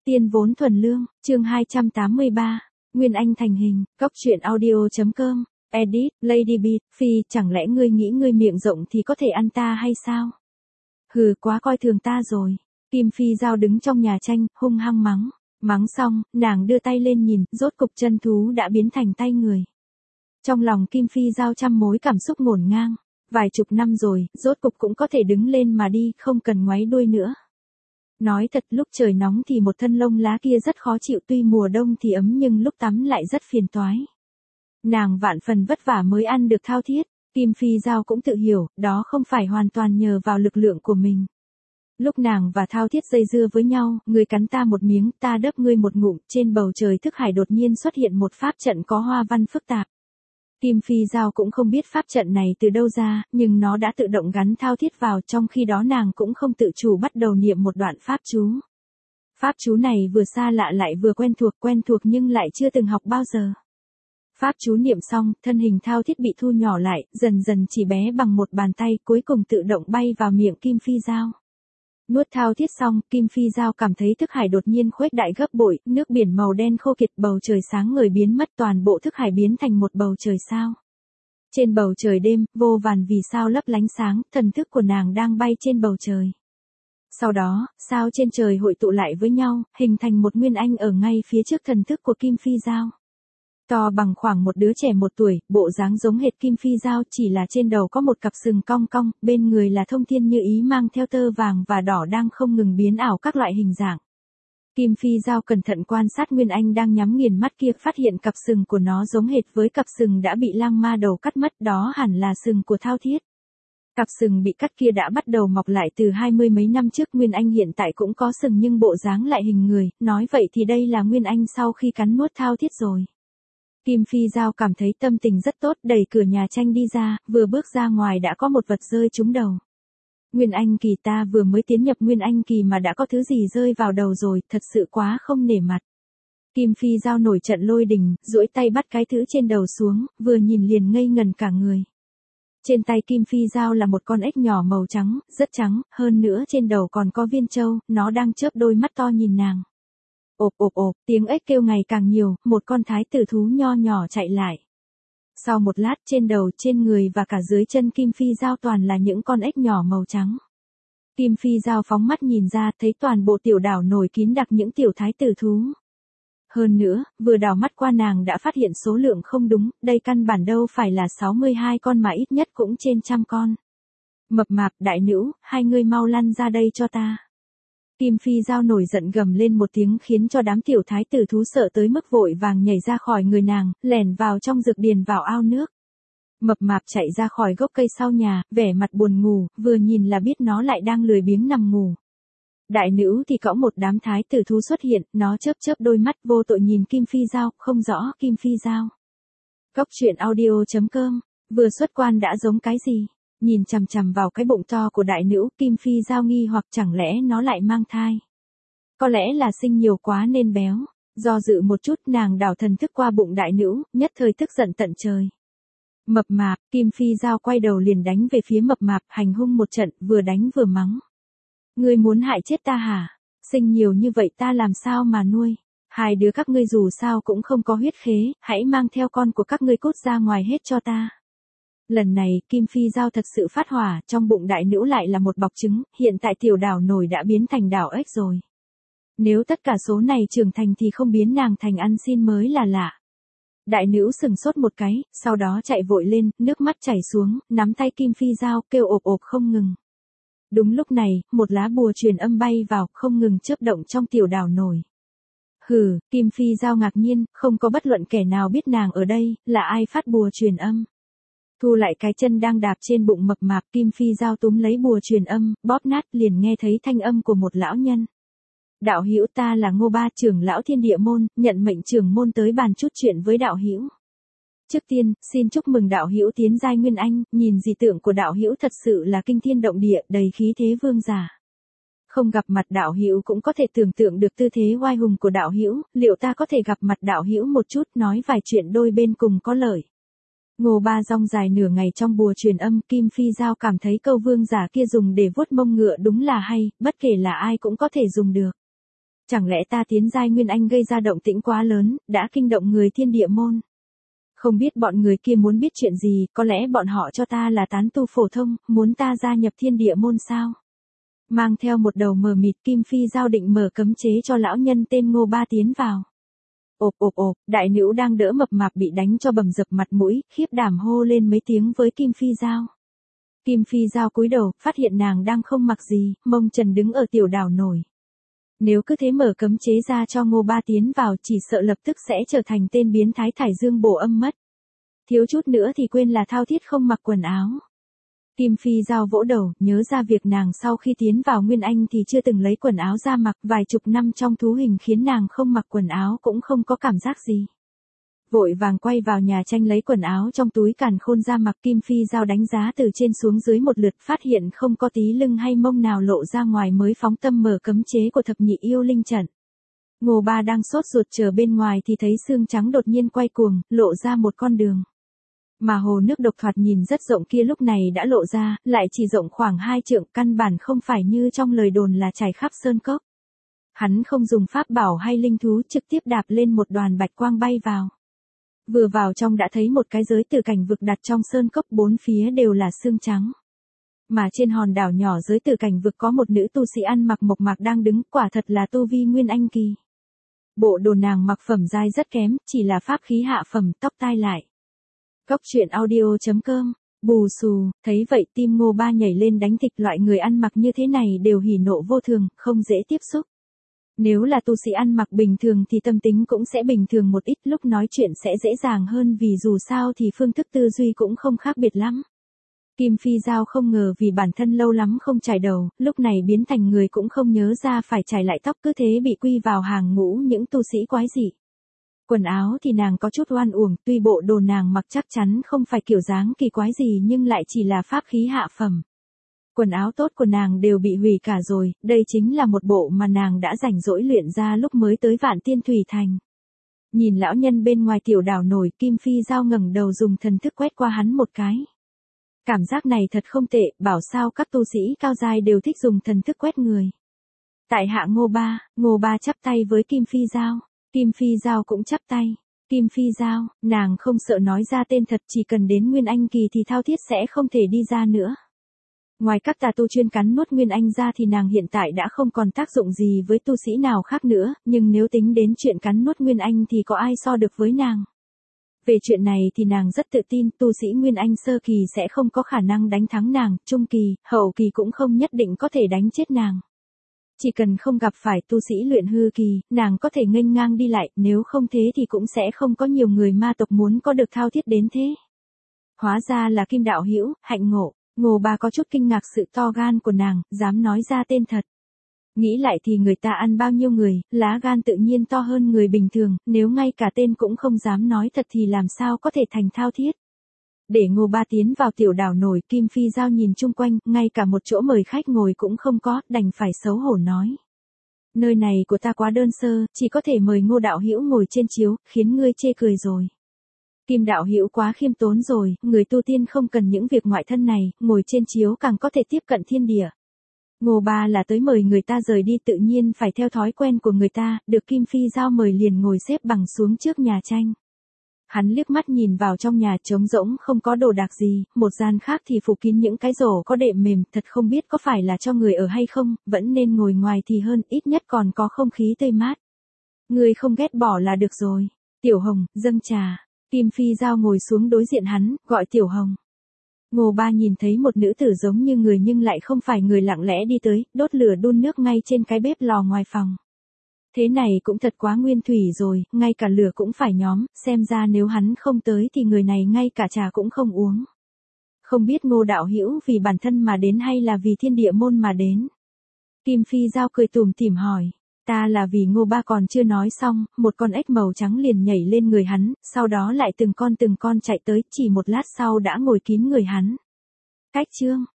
Tiên vốn thuần lương, chương 283, Nguyên Anh thành hình, Cốc truyện audio.com, edit, Lady Beat, Phi, chẳng lẽ ngươi nghĩ ngươi miệng rộng thì có thể ăn ta hay sao? Hừ, quá coi thường ta rồi. Kim Phi Giao đứng trong nhà tranh, hung hăng mắng. Mắng xong, nàng đưa tay lên nhìn, rốt cục chân thú đã biến thành tay người. Trong lòng Kim Phi Giao trăm mối cảm xúc ngổn ngang. Vài chục năm rồi, rốt cục cũng có thể đứng lên mà đi, không cần ngoáy đuôi nữa. Nói thật, lúc trời nóng thì một thân lông lá kia rất khó chịu, tuy mùa đông thì ấm nhưng lúc tắm lại rất phiền toái. Nàng vạn phần vất vả mới ăn được thao thiết. Kim Phi Giao cũng tự hiểu, đó không phải hoàn toàn nhờ vào lực lượng của mình. Lúc nàng và thao thiết dây dưa với nhau, ngươi cắn ta một miếng, ta đớp ngươi một ngụm, trên bầu trời thức hải đột nhiên xuất hiện một pháp trận có hoa văn phức tạp. Kim Phi Giao cũng không biết pháp trận này từ đâu ra, nhưng nó đã tự động gắn thao thiết vào, trong khi đó nàng cũng không tự chủ bắt đầu niệm một đoạn pháp chú. Pháp chú này vừa xa lạ lại vừa quen thuộc nhưng lại chưa từng học bao giờ. Pháp chú niệm xong, thân hình thao thiết bị thu nhỏ lại, dần dần chỉ bé bằng một bàn tay, cuối cùng tự động bay vào miệng Kim Phi Giao. Nuốt thao thiết xong, Kim Phi Giao cảm thấy thức hải đột nhiên khuếch đại gấp bội, nước biển màu đen khô kiệt, bầu trời sáng ngời biến mất, toàn bộ thức hải biến thành một bầu trời sao. Trên bầu trời đêm, vô vàn vì sao lấp lánh sáng, thần thức của nàng đang bay trên bầu trời. Sau đó, sao trên trời hội tụ lại với nhau, hình thành một Nguyên Anh ở ngay phía trước thần thức của Kim Phi Giao. To bằng khoảng một đứa trẻ 1 tuổi, bộ dáng giống hệt Kim Phi Giao, chỉ là trên đầu có một cặp sừng cong cong, bên người là thông thiên như ý mang theo tơ vàng và đỏ đang không ngừng biến ảo các loại hình dạng. Kim Phi Giao cẩn thận quan sát Nguyên Anh đang nhắm nghiền mắt kia, phát hiện cặp sừng của nó giống hệt với cặp sừng đã bị lang ma đầu cắt mất, đó hẳn là sừng của thao thiết. Cặp sừng bị cắt kia đã bắt đầu mọc lại từ 20 mấy năm trước, Nguyên Anh hiện tại cũng có sừng nhưng bộ dáng lại hình người, nói vậy thì đây là Nguyên Anh sau khi cắn nuốt thao thiết rồi. Kim Phi Giao cảm thấy tâm tình rất tốt, đẩy cửa nhà tranh đi ra, vừa bước ra ngoài đã có một vật rơi trúng đầu. Nguyên Anh kỳ, ta vừa mới tiến nhập Nguyên Anh kỳ mà đã có thứ gì rơi vào đầu rồi, thật sự quá không nể mặt. Kim Phi Giao nổi trận lôi đình, duỗi tay bắt cái thứ trên đầu xuống, vừa nhìn liền ngây ngần cả người. Trên tay Kim Phi Giao là một con ếch nhỏ màu trắng, rất trắng, hơn nữa trên đầu còn có viên châu, nó đang chớp đôi mắt to nhìn nàng. Ộp ộp ộp, tiếng ếch kêu ngày càng nhiều, một con thái tử thú nho nhỏ chạy lại. Sau một lát, trên đầu, trên người và cả dưới chân Kim Phi Giao toàn là những con ếch nhỏ màu trắng. Kim Phi Giao phóng mắt nhìn ra, thấy toàn bộ tiểu đảo nổi kín đặc những tiểu thái tử thú. Hơn nữa, vừa đảo mắt qua nàng đã phát hiện số lượng không đúng, đây căn bản đâu phải là 62 con mà ít nhất cũng trên 100 con. Mập mạp, đại nữ, hai ngươi mau lăn ra đây cho ta. Kim Phi Giao nổi giận gầm lên một tiếng khiến cho đám tiểu thái tử thú sợ tới mức vội vàng nhảy ra khỏi người nàng, lẻn vào trong dược điền vào ao nước. Mập mạp chạy ra khỏi gốc cây sau nhà, vẻ mặt buồn ngủ, vừa nhìn là biết nó lại đang lười biếng nằm ngủ. Đại nữ thì cõng một đám thái tử thú xuất hiện, nó chớp đôi mắt vô tội nhìn Kim Phi Giao, không rõ Kim Phi Giao. Cốc truyện audio.com, vừa xuất quan đã giống cái gì? Nhìn chằm chằm vào cái bụng to của đại nữ, Kim Phi Giao nghi hoặc chẳng lẽ nó lại mang thai. Có lẽ là sinh nhiều quá nên béo. Do dự một chút, nàng đảo thần thức qua bụng đại nữ, nhất thời tức giận tận trời. Mập mạp, Kim Phi Giao quay đầu liền đánh về phía mập mạp, hành hung một trận, vừa đánh vừa mắng. Ngươi muốn hại chết ta hả? Sinh nhiều như vậy ta làm sao mà nuôi? Hai đứa các ngươi dù sao cũng không có huyết khế, hãy mang theo con của các ngươi cút ra ngoài hết cho ta. Lần này, Kim Phi Giao thật sự phát hỏa, trong bụng đại nữ lại là một bọc trứng, hiện tại tiểu đảo nổi đã biến thành đảo ếch rồi. Nếu tất cả số này trưởng thành thì không biến nàng thành ăn xin mới là lạ. Đại nữ sừng sốt một cái, sau đó chạy vội lên, nước mắt chảy xuống, nắm tay Kim Phi Giao, kêu ộp ộp không ngừng. Đúng lúc này, một lá bùa truyền âm bay vào, không ngừng chớp động trong tiểu đảo nổi. Hừ, Kim Phi Giao ngạc nhiên, không có bất luận kẻ nào biết nàng ở đây, là ai phát bùa truyền âm. Thu lại cái chân đang đạp trên bụng mập mạp, Kim Phi Giao túm lấy bùa truyền âm, bóp nát, liền nghe thấy thanh âm của một lão nhân. Đạo hữu, ta là Ngô Ba, trưởng lão Thiên Địa môn, nhận mệnh trưởng môn tới bàn chút chuyện với đạo hữu. Trước tiên, xin chúc mừng đạo hữu tiến giai Nguyên Anh, nhìn dị tượng của đạo hữu thật sự là kinh thiên động địa, đầy khí thế vương giả. Không gặp mặt đạo hữu cũng có thể tưởng tượng được tư thế oai hùng của đạo hữu, liệu ta có thể gặp mặt đạo hữu một chút, nói vài chuyện đôi bên cùng có lợi. Ngô Ba rong dài nửa ngày trong bùa truyền âm, Kim Phi Giao cảm thấy câu vương giả kia dùng để vuốt mông ngựa đúng là hay, bất kể là ai cũng có thể dùng được. Chẳng lẽ ta tiến giai Nguyên Anh gây ra động tĩnh quá lớn, đã kinh động người thiên địa môn? Không biết bọn người kia muốn biết chuyện gì, có lẽ bọn họ cho ta là tán tu phổ thông, muốn ta gia nhập thiên địa môn sao? Mang theo một đầu mờ mịt, Kim Phi Giao định mở cấm chế cho lão nhân tên Ngô Ba tiến vào. Ộp ộp ộp, đại nữ đang đỡ mập mạp bị đánh cho bầm dập mặt mũi, khiếp đảm hô lên mấy tiếng với Kim Phi Giao. Kim Phi Giao cúi đầu, phát hiện nàng đang không mặc gì, mông trần đứng ở tiểu đảo nổi. Nếu cứ thế mở cấm chế ra cho Ngô Ba tiến vào, chỉ sợ lập tức sẽ trở thành tên biến thái thải dương bổ âm mất. Thiếu chút nữa thì quên là thao thiết không mặc quần áo. Kim Phi Giao vỗ đầu, nhớ ra việc nàng sau khi tiến vào Nguyên Anh thì chưa từng lấy quần áo ra mặc, vài chục năm trong thú hình khiến nàng không mặc quần áo cũng không có cảm giác gì. Vội vàng quay vào nhà tranh lấy quần áo trong túi càn khôn ra mặc. Kim Phi Giao đánh giá từ trên xuống dưới một lượt, phát hiện không có tí lưng hay mông nào lộ ra ngoài mới phóng tâm mở cấm chế của thập nhị yêu linh trận. Ngô Ba đang sốt ruột chờ bên ngoài thì thấy xương trắng đột nhiên quay cuồng, lộ ra một con đường. Mà hồ nước độc thoạt nhìn rất rộng kia lúc này đã lộ ra, lại chỉ rộng khoảng 2 trượng, căn bản không phải như trong lời đồn là trải khắp sơn cốc. Hắn không dùng pháp bảo hay linh thú, trực tiếp đạp lên một đoàn bạch quang bay vào. Vừa vào trong đã thấy một cái giới tử cảnh vực đặt trong sơn cốc, bốn phía đều là xương trắng. Mà trên hòn đảo nhỏ giới tử cảnh vực có một nữ tu sĩ ăn mặc mộc mạc đang đứng, quả thật là tu vi Nguyên Anh kỳ. Bộ đồ nàng mặc phẩm giai rất kém, chỉ là pháp khí hạ phẩm, tóc tai lại. Cốc truyện audio.com, bù xù, thấy vậy tim Ngô Ba nhảy lên đánh thịch, loại người ăn mặc như thế này đều hỉ nộ vô thường, không dễ tiếp xúc. Nếu là tu sĩ ăn mặc bình thường thì tâm tính cũng sẽ bình thường một ít, lúc nói chuyện sẽ dễ dàng hơn vì dù sao thì phương thức tư duy cũng không khác biệt lắm. Kim Phi Giao không ngờ vì bản thân lâu lắm không chải đầu, lúc này biến thành người cũng không nhớ ra phải chải lại tóc, cứ thế bị quy vào hàng ngũ những tu sĩ quái dị. Quần áo thì nàng có chút oan uổng, tuy bộ đồ nàng mặc chắc chắn không phải kiểu dáng kỳ quái gì nhưng lại chỉ là pháp khí hạ phẩm. Quần áo tốt của nàng đều bị hủy cả rồi, đây chính là một bộ mà nàng đã rảnh rỗi luyện ra lúc mới tới Vạn Tiên Thủy Thành. Nhìn lão nhân bên ngoài tiểu đảo nổi, Kim Phi Giao ngẩng đầu dùng thần thức quét qua hắn một cái. Cảm giác này thật không tệ, bảo sao các tu sĩ cao giai đều thích dùng thần thức quét người. Tại hạ Ngô Ba chắp tay với Kim Phi Giao. Kim Phi Giao cũng chắp tay. Kim Phi Giao, nàng không sợ nói ra tên thật, chỉ cần đến Nguyên Anh kỳ thì thao thiết sẽ không thể đi ra nữa. Ngoài các tà tu chuyên cắn nuốt Nguyên Anh ra thì nàng hiện tại đã không còn tác dụng gì với tu sĩ nào khác nữa, nhưng nếu tính đến chuyện cắn nuốt Nguyên Anh thì có ai so được với nàng. Về chuyện này thì nàng rất tự tin, tu sĩ Nguyên Anh sơ kỳ sẽ không có khả năng đánh thắng nàng, trung kỳ, hậu kỳ cũng không nhất định có thể đánh chết nàng. Chỉ cần không gặp phải tu sĩ luyện hư kỳ, nàng có thể nghênh ngang đi lại, nếu không thế thì cũng sẽ không có nhiều người ma tộc muốn có được thao thiết đến thế. Hóa ra là Kim đạo hữu, hạnh ngộ. Ngô Ba có chút kinh ngạc sự to gan của nàng, dám nói ra tên thật. Nghĩ lại thì người ta ăn bao nhiêu người, lá gan tự nhiên to hơn người bình thường, nếu ngay cả tên cũng không dám nói thật thì làm sao có thể thành thao thiết. Để Ngô Ba tiến vào tiểu đảo nổi, Kim Phi Giao nhìn chung quanh, ngay cả một chỗ mời khách ngồi cũng không có, đành phải xấu hổ nói. Nơi này của ta quá đơn sơ, chỉ có thể mời Ngô đạo hữu ngồi trên chiếu, khiến ngươi chê cười rồi. Kim đạo hữu quá khiêm tốn rồi, người tu tiên không cần những việc ngoại thân này, ngồi trên chiếu càng có thể tiếp cận thiên địa. Ngô Ba là tới mời người ta rời đi, tự nhiên phải theo thói quen của người ta, được Kim Phi Giao mời liền ngồi xếp bằng xuống trước nhà tranh. Hắn liếc mắt nhìn vào trong nhà trống rỗng không có đồ đạc gì, một gian khác thì phủ kín những cái rổ có đệm mềm, thật không biết có phải là cho người ở hay không, vẫn nên ngồi ngoài thì hơn, ít nhất còn có không khí tươi mát. Người không ghét bỏ là được rồi. Tiểu Hồng, dâng trà. Kim Phi Giao ngồi xuống đối diện hắn, gọi Tiểu Hồng. Ngô Ba nhìn thấy một nữ tử giống như người nhưng lại không phải người lặng lẽ đi tới, đốt lửa đun nước ngay trên cái bếp lò ngoài phòng. Thế này cũng thật quá nguyên thủy rồi, ngay cả lửa cũng phải nhóm, xem ra nếu hắn không tới thì người này ngay cả trà cũng không uống. Không biết Ngô đạo hữu vì bản thân mà đến hay là vì thiên địa môn mà đến? Kim Phi Giao cười tủm tỉm hỏi. Ta là vì Ngô Ba còn chưa nói xong, một con ếch màu trắng liền nhảy lên người hắn, sau đó lại từng con chạy tới, chỉ một lát sau đã ngồi kín người hắn. Cách chương.